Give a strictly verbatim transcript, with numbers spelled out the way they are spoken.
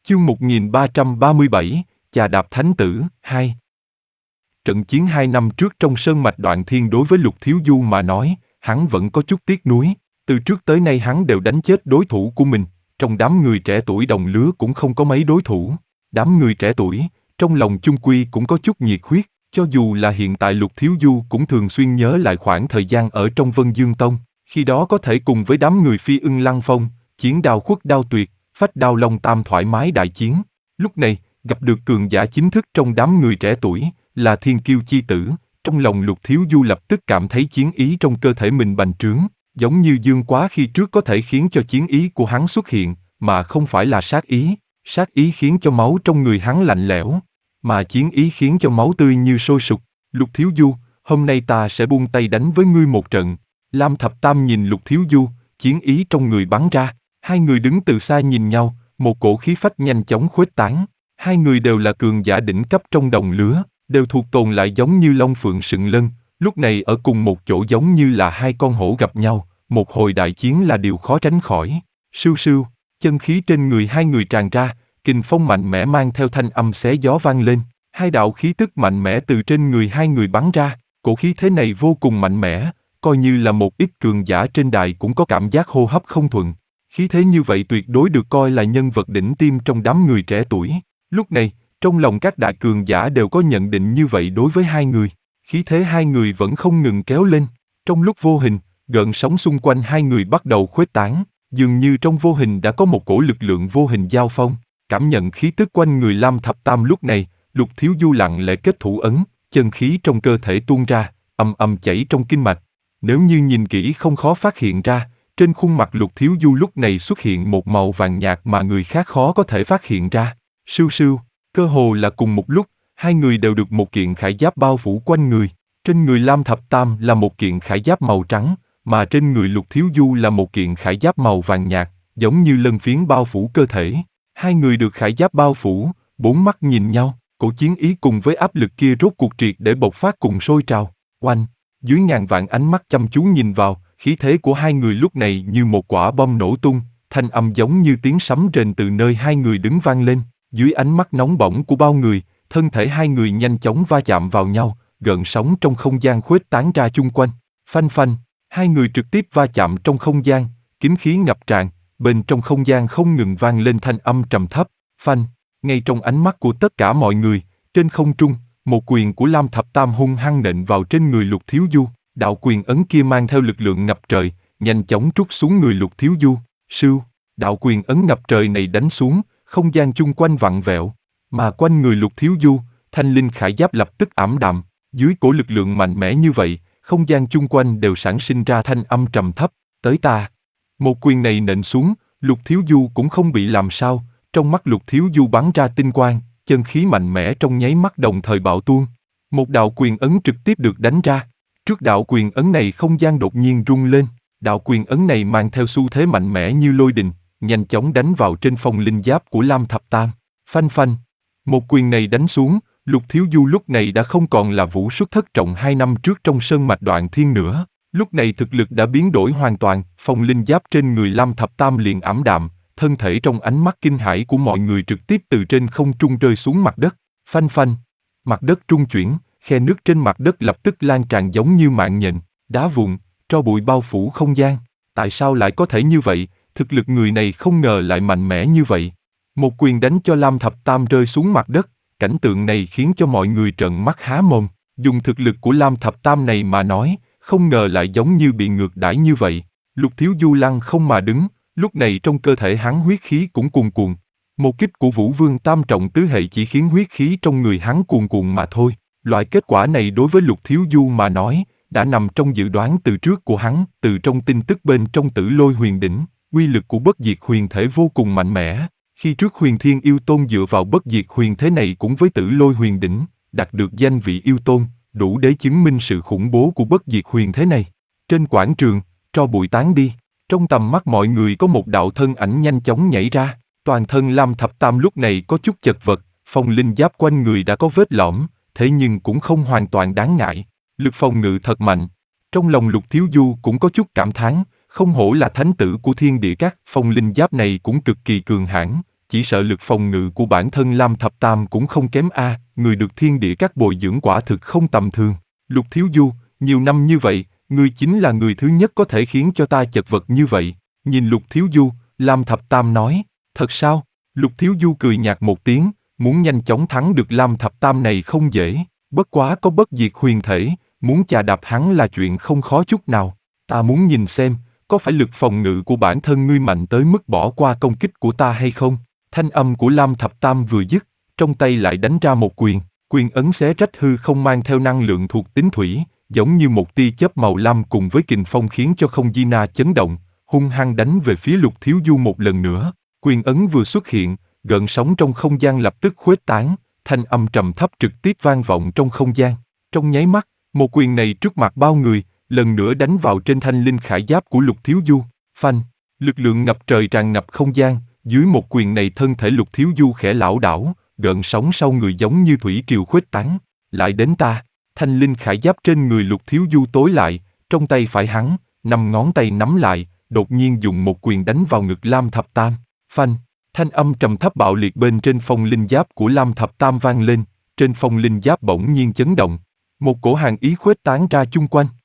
Chương một nghìn ba trăm ba mươi bảy, Chà đạp thánh tử, hai. Trận chiến hai năm trước trong sơn mạch Đoạn Thiên đối với Lục Thiếu Du mà nói, hắn vẫn có chút tiếc nuối. Từ trước tới nay hắn đều đánh chết đối thủ của mình, trong đám người trẻ tuổi đồng lứa cũng không có mấy đối thủ. Đám người trẻ tuổi, trong lòng chung quy cũng có chút nhiệt huyết, cho dù là hiện tại Lục Thiếu Du cũng thường xuyên nhớ lại khoảng thời gian ở trong Vân Dương Tông, khi đó có thể cùng với đám người Phi Ưng Lăng Phong, chiến đao khuất đao tuyệt, phách đao long tam thoải mái đại chiến. Lúc này, gặp được cường giả chính thức trong đám người trẻ tuổi, là Thiên Kiêu chi tử, trong lòng Lục Thiếu Du lập tức cảm thấy chiến ý trong cơ thể mình bành trướng, giống như Dương Quá khi trước có thể khiến cho chiến ý của hắn xuất hiện, mà không phải là sát ý. Sát ý khiến cho máu trong người hắn lạnh lẽo, mà chiến ý khiến cho máu tươi như sôi sục. Lục Thiếu Du, hôm nay ta sẽ buông tay đánh với ngươi một trận. Lam Thập Tam nhìn Lục Thiếu Du, chiến ý trong người bắn ra. Hai người đứng từ xa nhìn nhau, một cổ khí phách nhanh chóng khuếch tán. Hai người đều là cường giả đỉnh cấp trong đồng lứa, đều thuộc tồn lại giống như long phượng sừng lân, lúc này ở cùng một chỗ giống như là hai con hổ gặp nhau, một hồi đại chiến là điều khó tránh khỏi. Sưu sưu, chân khí trên người hai người tràn ra, kình phong mạnh mẽ mang theo thanh âm xé gió vang lên, hai đạo khí tức mạnh mẽ từ trên người hai người bắn ra, cổ khí thế này vô cùng mạnh mẽ, coi như là một ít cường giả trên đài cũng có cảm giác hô hấp không thuận. Khí thế như vậy tuyệt đối được coi là nhân vật đỉnh tiêm trong đám người trẻ tuổi. Lúc này, trong lòng các đại cường giả đều có nhận định như vậy đối với hai người. Khí thế hai người vẫn không ngừng kéo lên. Trong lúc vô hình, gợn sóng xung quanh hai người bắt đầu khuếch tán, dường như trong vô hình đã có một cổ lực lượng vô hình giao phong. Cảm nhận khí tức quanh người Lam Thập Tam lúc này, Lục Thiếu Du lặng lẽ kết thủ ấn, chân khí trong cơ thể tuôn ra, ầm ầm chảy trong kinh mạch. Nếu như nhìn kỹ không khó phát hiện ra, trên khuôn mặt Lục Thiếu Du lúc này xuất hiện một màu vàng nhạt mà người khác khó có thể phát hiện ra. Sưu sưu, cơ hồ là cùng một lúc, hai người đều được một kiện khải giáp bao phủ quanh người. Trên người Lam Thập Tam là một kiện khải giáp màu trắng, mà trên người Lục Thiếu Du là một kiện khải giáp màu vàng nhạt, giống như lân phiến bao phủ cơ thể. Hai người được khải giáp bao phủ, bốn mắt nhìn nhau, cổ chiến ý cùng với áp lực kia rốt cuộc triệt để bộc phát cùng sôi trào. Oanh, dưới ngàn vạn ánh mắt chăm chú nhìn vào, khí thế của hai người lúc này như một quả bom nổ tung, thanh âm giống như tiếng sấm rền từ nơi hai người đứng vang lên. Dưới ánh mắt nóng bỏng của bao người, thân thể hai người nhanh chóng va chạm vào nhau, gợn sóng trong không gian khuếch tán ra chung quanh. Phanh phanh, hai người trực tiếp va chạm trong không gian, kiếm khí ngập tràn, bên trong không gian không ngừng vang lên thanh âm trầm thấp. Phanh, ngay trong ánh mắt của tất cả mọi người, trên không trung, một quyền của Lam Thập Tam hung hăng nện vào trên người Lục Thiếu Du. Đạo quyền ấn kia mang theo lực lượng ngập trời, nhanh chóng trút xuống người Lục Thiếu Du. Sưu, đạo quyền ấn ngập trời này đánh xuống, không gian chung quanh vặn vẹo, mà quanh người Lục Thiếu Du, thanh linh khải giáp lập tức ảm đạm. Dưới cổ lực lượng mạnh mẽ như vậy, không gian chung quanh đều sản sinh ra thanh âm trầm thấp. Tới ta. Một quyền này nện xuống, Lục Thiếu Du cũng không bị làm sao. Trong mắt Lục Thiếu Du bắn ra tinh quang, chân khí mạnh mẽ trong nháy mắt đồng thời bạo tuôn. Một đạo quyền ấn trực tiếp được đánh ra. Trước đạo quyền ấn này không gian đột nhiên rung lên, đạo quyền ấn này mang theo xu thế mạnh mẽ như lôi đình, nhanh chóng đánh vào trên phong linh giáp của Lam Thập Tam. Phanh phanh, một quyền này đánh xuống, Lục Thiếu Du lúc này đã không còn là Vũ Xuất thất trọng hai năm trước trong sơn mạch Đoạn Thiên nữa. Lúc này thực lực đã biến đổi hoàn toàn, phong linh giáp trên người Lam Thập Tam liền ảm đạm, thân thể trong ánh mắt kinh hãi của mọi người trực tiếp từ trên không trung rơi xuống mặt đất. Phanh phanh, mặt đất trung chuyển. Khe nước trên mặt đất lập tức lan tràn giống như mạng nhện, đá vụn, tro bụi bao phủ không gian. Tại sao lại có thể như vậy? Thực lực người này không ngờ lại mạnh mẽ như vậy. Một quyền đánh cho Lam Thập Tam rơi xuống mặt đất, cảnh tượng này khiến cho mọi người trợn mắt há mồm. Dùng thực lực của Lam Thập Tam này mà nói, không ngờ lại giống như bị ngược đãi như vậy. Lục Thiếu Du lăng không mà đứng, lúc này trong cơ thể hắn huyết khí cũng cuồn cuộn. Một kích của Vũ Vương tam trọng tứ hệ chỉ khiến huyết khí trong người hắn cuồn cuộn mà thôi. Loại kết quả này đối với Lục Thiếu Du mà nói, đã nằm trong dự đoán từ trước của hắn, từ trong tin tức bên trong Tử Lôi Huyền Đỉnh, uy lực của bất diệt huyền thể vô cùng mạnh mẽ. Khi trước Huyền Thiên Yêu Tôn dựa vào bất diệt huyền thế này cũng với Tử Lôi Huyền Đỉnh, đạt được danh vị yêu tôn, đủ để chứng minh sự khủng bố của bất diệt huyền thế này. Trên quảng trường, tro bụi tán đi, trong tầm mắt mọi người có một đạo thân ảnh nhanh chóng nhảy ra, toàn thân Lam Thập Tam lúc này có chút chật vật, phong linh giáp quanh người đã có vết lõm, thế nhưng cũng không hoàn toàn đáng ngại. Lực phòng ngự thật mạnh. Trong lòng Lục Thiếu Du cũng có chút cảm thán, không hổ là thánh tử của thiên địa các, phong linh giáp này cũng cực kỳ cường hãn, chỉ sợ lực phòng ngự của bản thân Lam Thập Tam cũng không kém a, người được thiên địa các bồi dưỡng quả thực không tầm thường. Lục Thiếu Du, nhiều năm như vậy, ngươi chính là người thứ nhất có thể khiến cho ta chật vật như vậy. Nhìn Lục Thiếu Du, Lam Thập Tam nói, thật sao? Lục Thiếu Du cười nhạt một tiếng, muốn nhanh chóng thắng được Lam Thập Tam này không dễ, bất quá có bất diệt huyền thể, muốn chà đạp hắn là chuyện không khó chút nào. Ta muốn nhìn xem, có phải lực phòng ngự của bản thân ngươi mạnh tới mức bỏ qua công kích của ta hay không? Thanh âm của Lam Thập Tam vừa dứt, trong tay lại đánh ra một quyền, quyền ấn xé rách hư không mang theo năng lượng thuộc tính thủy, giống như một tia chớp màu lam cùng với kình phong khiến cho không gian na chấn động, hung hăng đánh về phía Lục Thiếu Du một lần nữa. Quyền ấn vừa xuất hiện, gợn sóng trong không gian lập tức khuếch tán, thanh âm trầm thấp trực tiếp vang vọng trong không gian. Trong nháy mắt, một quyền này trước mặt bao người, lần nữa đánh vào trên thanh linh khải giáp của Lục Thiếu Du. Phanh, lực lượng ngập trời tràn ngập không gian, dưới một quyền này thân thể Lục Thiếu Du khẽ lảo đảo, gợn sóng sau người giống như thủy triều khuếch tán. Lại đến ta, thanh linh khải giáp trên người Lục Thiếu Du tối lại, trong tay phải hắn, năm ngón tay nắm lại, đột nhiên dùng một quyền đánh vào ngực Lam Thập Tam. Phanh, thanh âm trầm thấp bạo liệt bên trên phong linh giáp của Lam Thập Tam vang lên, trên phong linh giáp bỗng nhiên chấn động. Một cổ hàn ý khuếch tán ra chung quanh.